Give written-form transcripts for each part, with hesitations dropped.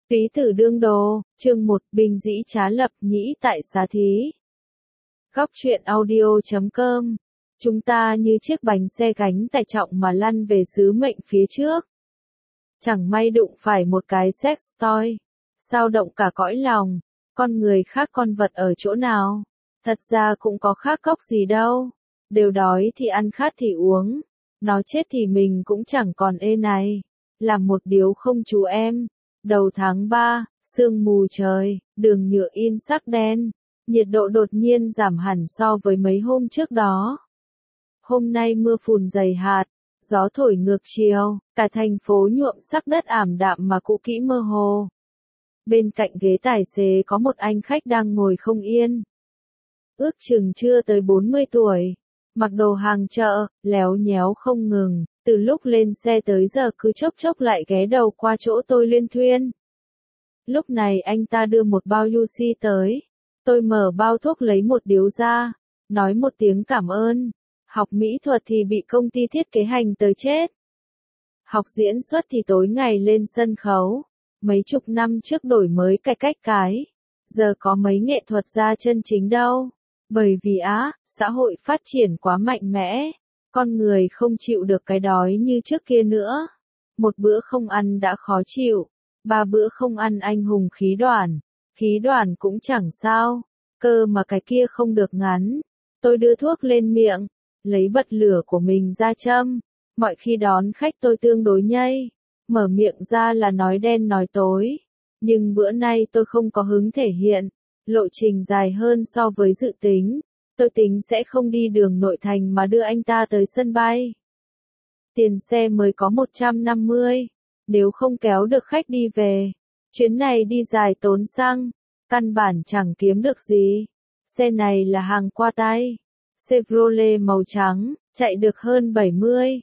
Túy tử đương đồ, chương 1, binh dĩ trá lập nhĩ tại xá thí. Góc truyện audio.com. Chúng ta như chiếc bánh xe gánh tải trọng mà lăn về sứ mệnh phía trước. Chẳng may đụng phải một cái sex toy, sao động cả cõi lòng, con người khác con vật ở chỗ nào, thật ra cũng có khác cóc gì đâu, đều đói thì ăn khát thì uống, nó chết thì mình cũng chẳng còn ê này, làm một điếu không chú em. Đầu tháng 3, sương mù trời, đường nhựa in sắc đen, nhiệt độ đột nhiên giảm hẳn so với mấy hôm trước đó. Hôm nay mưa phùn dày hạt, gió thổi ngược chiều, cả thành phố nhuộm sắc đất ảm đạm mà cũ kỹ mơ hồ. Bên cạnh ghế tài xế có một anh khách đang ngồi không yên. Ước chừng chưa tới 40 tuổi, mặc đồ hàng chợ, léo nhéo không ngừng. Từ lúc lên xe tới giờ cứ chốc chốc lại ghé đầu qua chỗ tôi luyên thuyên. Lúc này anh ta đưa một bao UC tới. Tôi mở bao thuốc lấy một điếu ra, nói một tiếng cảm ơn. Học mỹ thuật thì bị công ty thiết kế hành tới chết. Học diễn xuất thì tối ngày lên sân khấu. Mấy chục năm trước đổi mới cải cách cái. Giờ có mấy nghệ thuật gia chân chính đâu. Bởi vì xã hội phát triển quá mạnh mẽ. Con người không chịu được cái đói như trước kia nữa. Một bữa không ăn đã khó chịu. 3 bữa không ăn anh hùng khí đoàn. Khí đoàn cũng chẳng sao. Cơ mà cái kia không được ngắn. Tôi đưa thuốc lên miệng. Lấy bật lửa của mình ra châm. Mọi khi đón khách tôi tương đối nhây. Mở miệng ra là nói đen nói tối. Nhưng bữa nay tôi không có hứng thể hiện. Lộ trình dài hơn so với dự tính. Tôi tính sẽ không đi đường nội thành mà đưa anh ta tới sân bay. Tiền xe mới có 150, nếu không kéo được khách đi về. Chuyến này đi dài tốn xăng, căn bản chẳng kiếm được gì. Xe này là hàng qua tay, Chevrolet màu trắng, chạy được hơn 70,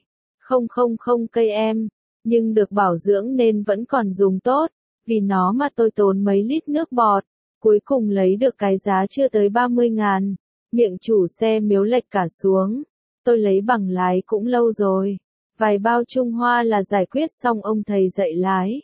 000 cây em, nhưng được bảo dưỡng nên vẫn còn dùng tốt, vì nó mà tôi tốn mấy lít nước bọt, cuối cùng lấy được cái giá chưa tới 30.000. Miệng chủ xe miếu lệch cả xuống. Tôi lấy bằng lái cũng lâu rồi. Vài bao Trung Hoa là giải quyết xong ông thầy dạy lái.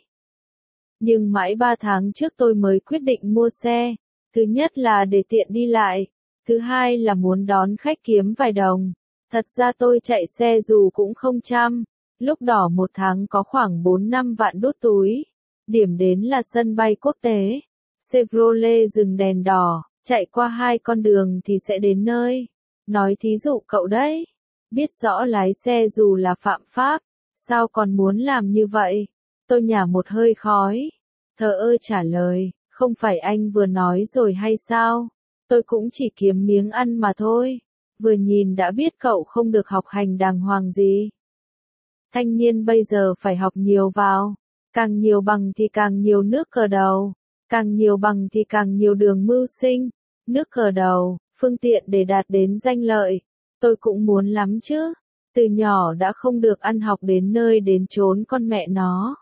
Nhưng mãi 3 tháng trước tôi mới quyết định mua xe. Thứ nhất là để tiện đi lại. Thứ hai là muốn đón khách kiếm vài đồng. Thật ra tôi chạy xe dù cũng không chăm. Lúc đỏ 1 tháng có khoảng 4-5 vạn đút túi. Điểm đến là sân bay quốc tế. Chevrolet dừng đèn đỏ. Chạy qua 2 con đường thì sẽ đến nơi. Nói thí dụ cậu đấy. Biết rõ lái xe dù là phạm pháp. Sao còn muốn làm như vậy? Tôi nhả một hơi khói. Thờ ơ trả lời. Không phải anh vừa nói rồi hay sao? Tôi cũng chỉ kiếm miếng ăn mà thôi. Vừa nhìn đã biết cậu không được học hành đàng hoàng gì. Thanh niên bây giờ phải học nhiều vào. Càng nhiều bằng thì càng nhiều nước cờ đầu. Càng nhiều bằng thì càng nhiều đường mưu sinh. Nước cờ đầu, phương tiện để đạt đến danh lợi. Tôi cũng muốn lắm chứ. Từ nhỏ đã không được ăn học đến nơi đến chốn con mẹ nó.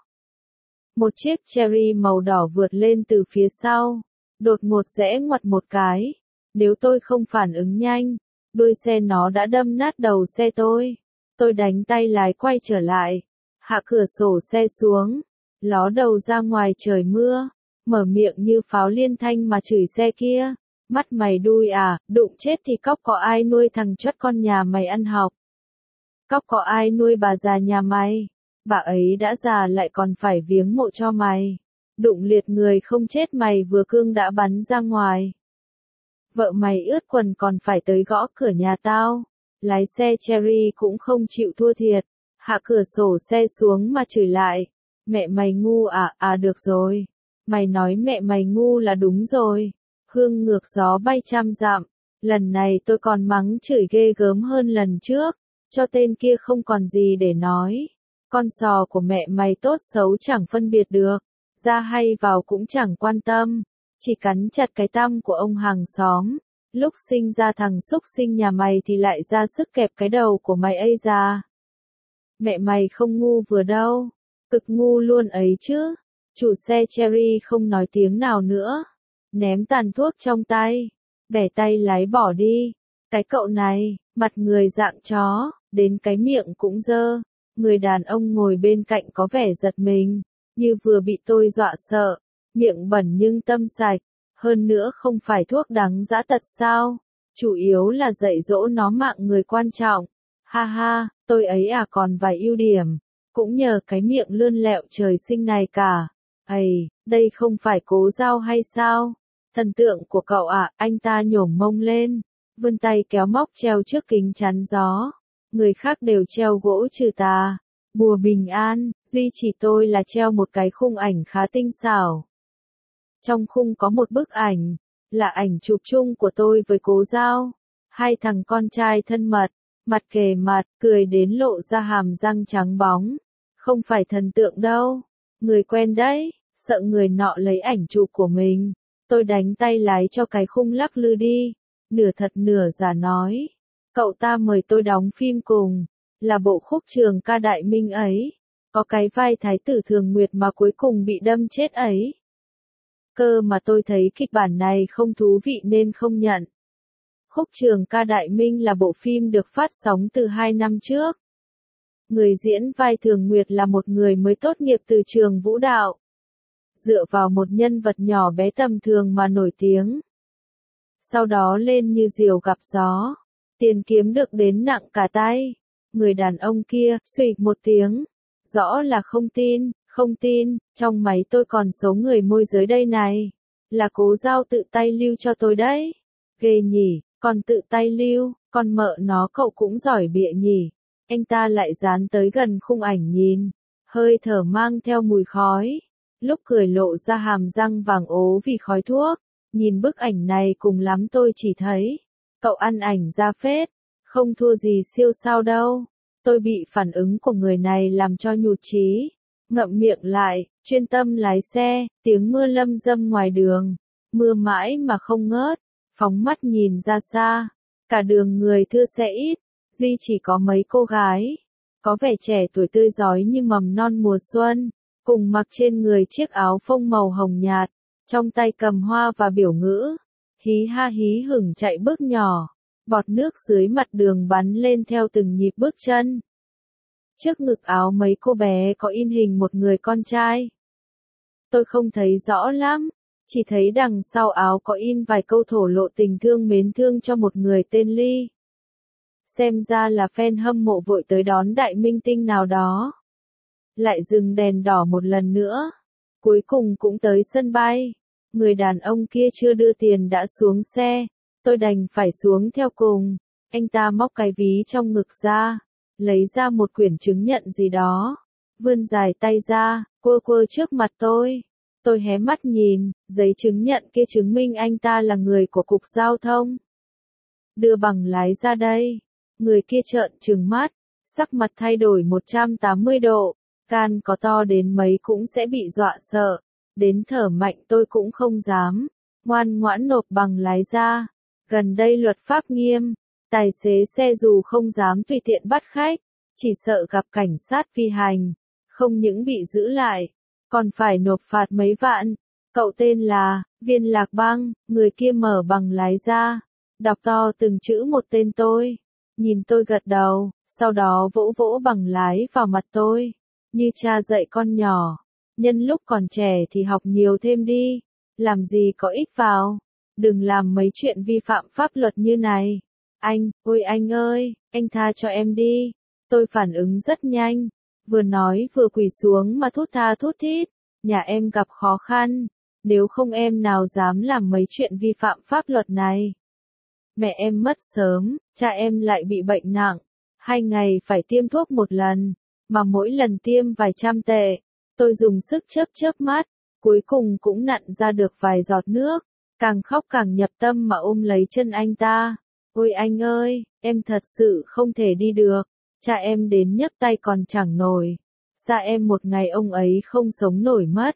Một chiếc Cherry màu đỏ vượt lên từ phía sau. Đột ngột rẽ ngoặt một cái. Nếu tôi không phản ứng nhanh, đuôi xe nó đã đâm nát đầu xe tôi. Tôi đánh tay lái quay trở lại. Hạ cửa sổ xe xuống. Ló đầu ra ngoài trời mưa. Mở miệng như pháo liên thanh mà chửi xe kia. Mắt mày đuôi à, đụng chết thì cóc có ai nuôi thằng chót con nhà mày ăn học. Cóc có ai nuôi bà già nhà mày. Bà ấy đã già lại còn phải viếng mộ cho mày. Đụng liệt người không chết mày vừa cương đã bắn ra ngoài. Vợ mày ướt quần còn phải tới gõ cửa nhà tao. Lái xe Cherry cũng không chịu thua thiệt. Hạ cửa sổ xe xuống mà chửi lại. Mẹ mày ngu à, được rồi. Mày nói mẹ mày ngu là đúng rồi. Hương ngược gió bay trăm dặm. Lần này tôi còn mắng chửi ghê gớm hơn lần trước. Cho tên kia không còn gì để nói. Con sò của mẹ mày tốt xấu chẳng phân biệt được. Ra hay vào cũng chẳng quan tâm. Chỉ cắn chặt cái tăm của ông hàng xóm. Lúc sinh ra thằng xúc sinh nhà mày thì lại ra sức kẹp cái đầu của mày ấy ra. Mẹ mày không ngu vừa đâu. Cực ngu luôn ấy chứ. Chủ xe Cherry không nói tiếng nào nữa. Ném tàn thuốc trong tay. Bẻ tay lái bỏ đi. Cái cậu này, mặt người dạng chó, đến cái miệng cũng dơ. Người đàn ông ngồi bên cạnh có vẻ giật mình, như vừa bị tôi dọa sợ. Miệng bẩn nhưng tâm sạch, hơn nữa không phải thuốc đắng dã tật sao, chủ yếu là dạy dỗ nó mạng người quan trọng. Ha ha, tôi ấy à còn vài ưu điểm, cũng nhờ cái miệng lươn lẹo trời sinh này cả. Ây, đây không phải Cố Dao hay sao? Thần tượng của cậu à, anh ta nhổm mông lên, vươn tay kéo móc treo trước kính chắn gió. Người khác đều treo gỗ trừ tà, bùa bình an, duy chỉ tôi là treo một cái khung ảnh khá tinh xảo. Trong khung có một bức ảnh, là ảnh chụp chung của tôi với Cố Dao. Hai thằng con trai thân mật, mặt kề mặt, cười đến lộ ra hàm răng trắng bóng. Không phải thần tượng đâu, người quen đấy, sợ người nọ lấy ảnh chụp của mình. Tôi đánh tay lái cho cái khung lắc lư đi, nửa thật nửa giả nói. Cậu ta mời tôi đóng phim cùng, là bộ khúc Trường Ca Đại Minh ấy, có cái vai thái tử Thường Nguyệt mà cuối cùng bị đâm chết ấy. Cơ mà tôi thấy kịch bản này không thú vị nên không nhận. Khúc Trường Ca Đại Minh là bộ phim được phát sóng từ 2 năm trước. Người diễn vai Thường Nguyệt là một người mới tốt nghiệp từ trường vũ đạo. Dựa vào một nhân vật nhỏ bé tầm thường mà nổi tiếng. Sau đó lên như diều gặp gió. Tiền kiếm được đến nặng cả tay. Người đàn ông kia, xuỵt một tiếng. Rõ là không tin, trong máy tôi còn số người môi giới đây này. Là Cố Dao tự tay lưu cho tôi đấy. Ghê nhỉ, còn tự tay lưu, con mợ nó cậu cũng giỏi bịa nhỉ. Anh ta lại dán tới gần khung ảnh nhìn. Hơi thở mang theo mùi khói. Lúc cười lộ ra hàm răng vàng ố vì khói thuốc. Nhìn bức ảnh này cùng lắm tôi chỉ thấy. Cậu ăn ảnh ra phết. Không thua gì siêu sao đâu. Tôi bị phản ứng của người này làm cho nhụt chí. Ngậm miệng lại, chuyên tâm lái xe, tiếng mưa lâm dâm ngoài đường. Mưa mãi mà không ngớt, phóng mắt nhìn ra xa. Cả đường người thưa xe ít, duy chỉ có mấy cô gái. Có vẻ trẻ tuổi tươi rói như mầm non mùa xuân, cùng mặc trên người chiếc áo phông màu hồng nhạt, trong tay cầm hoa và biểu ngữ. Hí ha hí hửng chạy bước nhỏ, bọt nước dưới mặt đường bắn lên theo từng nhịp bước chân. Trước ngực áo mấy cô bé có in hình một người con trai. Tôi không thấy rõ lắm, chỉ thấy đằng sau áo có in vài câu thổ lộ tình thương mến thương cho một người tên Ly. Xem ra là fan hâm mộ vội tới đón đại minh tinh nào đó. Lại dừng đèn đỏ một lần nữa. Cuối cùng cũng tới sân bay. Người đàn ông kia chưa đưa tiền đã xuống xe. Tôi đành phải xuống theo cùng. Anh ta móc cái ví trong ngực ra. Lấy ra một quyển chứng nhận gì đó. Vươn dài tay ra, quơ quơ trước mặt tôi. Tôi hé mắt nhìn, giấy chứng nhận kia chứng minh anh ta là người của cục giao thông. Đưa bằng lái ra đây. Người kia trợn trừng mắt, sắc mặt thay đổi 180 độ. Gan có to đến mấy cũng sẽ bị dọa sợ. Đến thở mạnh tôi cũng không dám. Ngoan ngoãn nộp bằng lái ra. Gần đây luật pháp nghiêm. Tài xế xe dù không dám tùy tiện bắt khách, chỉ sợ gặp cảnh sát vi hành, không những bị giữ lại, còn phải nộp phạt mấy vạn. Cậu tên là Viên Lạc Băng, người kia mở bằng lái ra, đọc to từng chữ một tên tôi, nhìn tôi gật đầu, sau đó vỗ vỗ bằng lái vào mặt tôi, như cha dạy con nhỏ, nhân lúc còn trẻ thì học nhiều thêm đi, làm gì có ích vào, đừng làm mấy chuyện vi phạm pháp luật như này. Anh, ôi anh ơi, anh tha cho em đi. Tôi phản ứng rất nhanh, vừa nói vừa quỳ xuống mà thút tha thút thít. Nhà em gặp khó khăn, nếu không em nào dám làm mấy chuyện vi phạm pháp luật này. Mẹ em mất sớm, cha em lại bị bệnh nặng, 2 ngày phải tiêm thuốc một lần, mà mỗi lần tiêm vài trăm tệ. Tôi dùng sức chớp mắt, cuối cùng cũng nặn ra được vài giọt nước, càng khóc càng nhập tâm mà ôm lấy chân anh ta. Ôi anh ơi, em thật sự không thể đi được, cha em đến nhấc tay còn chẳng nổi, xa em một ngày ông ấy không sống nổi mất,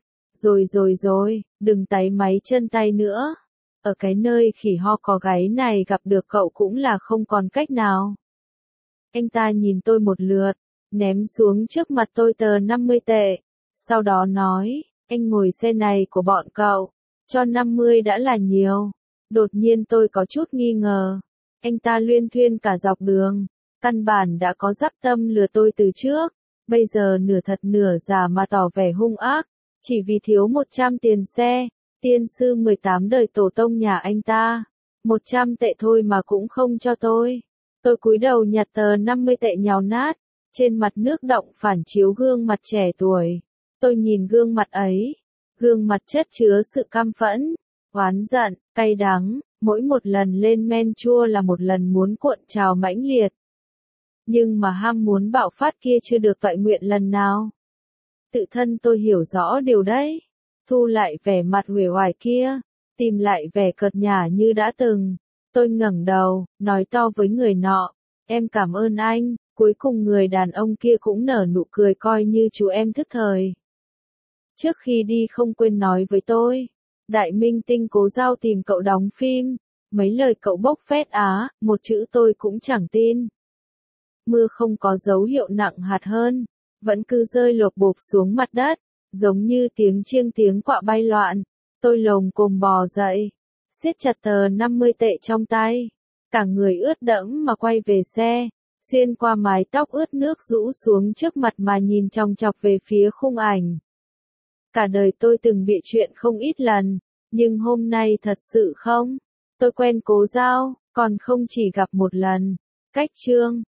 rồi, đừng táy máy chân tay nữa, ở cái nơi khỉ ho có gáy này gặp được cậu cũng là không còn cách nào. Anh ta nhìn tôi một lượt, ném xuống trước mặt tôi tờ 50 tệ, sau đó nói, anh ngồi xe này của bọn cậu, cho 50 đã là nhiều. Đột nhiên tôi có chút nghi ngờ. Anh ta luyên thuyên cả dọc đường, căn bản đã có dắp tâm lừa tôi từ trước, bây giờ nửa thật nửa giả mà tỏ vẻ hung ác, Chỉ vì thiếu 100 tiền xe, tiên sư 18 đời tổ tông nhà anh ta. 100 tệ thôi mà cũng không cho tôi. Tôi cúi đầu nhặt tờ 50 tệ nhào nát, trên mặt nước động phản chiếu gương mặt trẻ tuổi. Tôi nhìn gương mặt ấy, gương mặt chất chứa sự căm phẫn, oán giận, cay đắng, mỗi một lần lên men chua là một lần muốn cuộn trào mãnh liệt. Nhưng mà ham muốn bạo phát kia chưa được toại nguyện lần nào. Tự thân tôi hiểu rõ điều đấy. Thu lại vẻ mặt uể oải kia, tìm lại vẻ cợt nhả như đã từng. Tôi ngẩng đầu, nói to với người nọ, em cảm ơn anh. Cuối cùng người đàn ông kia cũng nở nụ cười coi như chú em thức thời. Trước khi đi không quên nói với tôi, đại minh tinh Cố Giao tìm cậu đóng phim, mấy lời cậu bốc phét á, một chữ tôi cũng chẳng tin. Mưa không có dấu hiệu nặng hạt hơn, vẫn cứ rơi lộp bộp xuống mặt đất, giống như tiếng chiêng tiếng quạ bay loạn. Tôi lồm cồm bò dậy, siết chặt tờ 50 tệ trong tay, cả người ướt đẫm mà quay về xe, xuyên qua mái tóc ướt nước rũ xuống trước mặt mà nhìn chòng chọc về phía khung ảnh. Cả đời tôi từng bịa chuyện không ít lần, nhưng hôm nay thật sự không. Tôi quen Cố Giao, còn không chỉ gặp một lần. Cách chương